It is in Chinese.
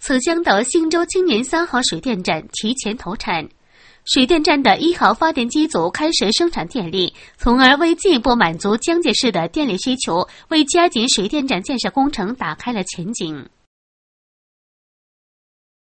此江的新洲青年3号水电站提前投产。水电站的1号发电机组开始生产电力，从而为进一步满足江界市的电力需求，为加紧水电站建设工程打开了前景。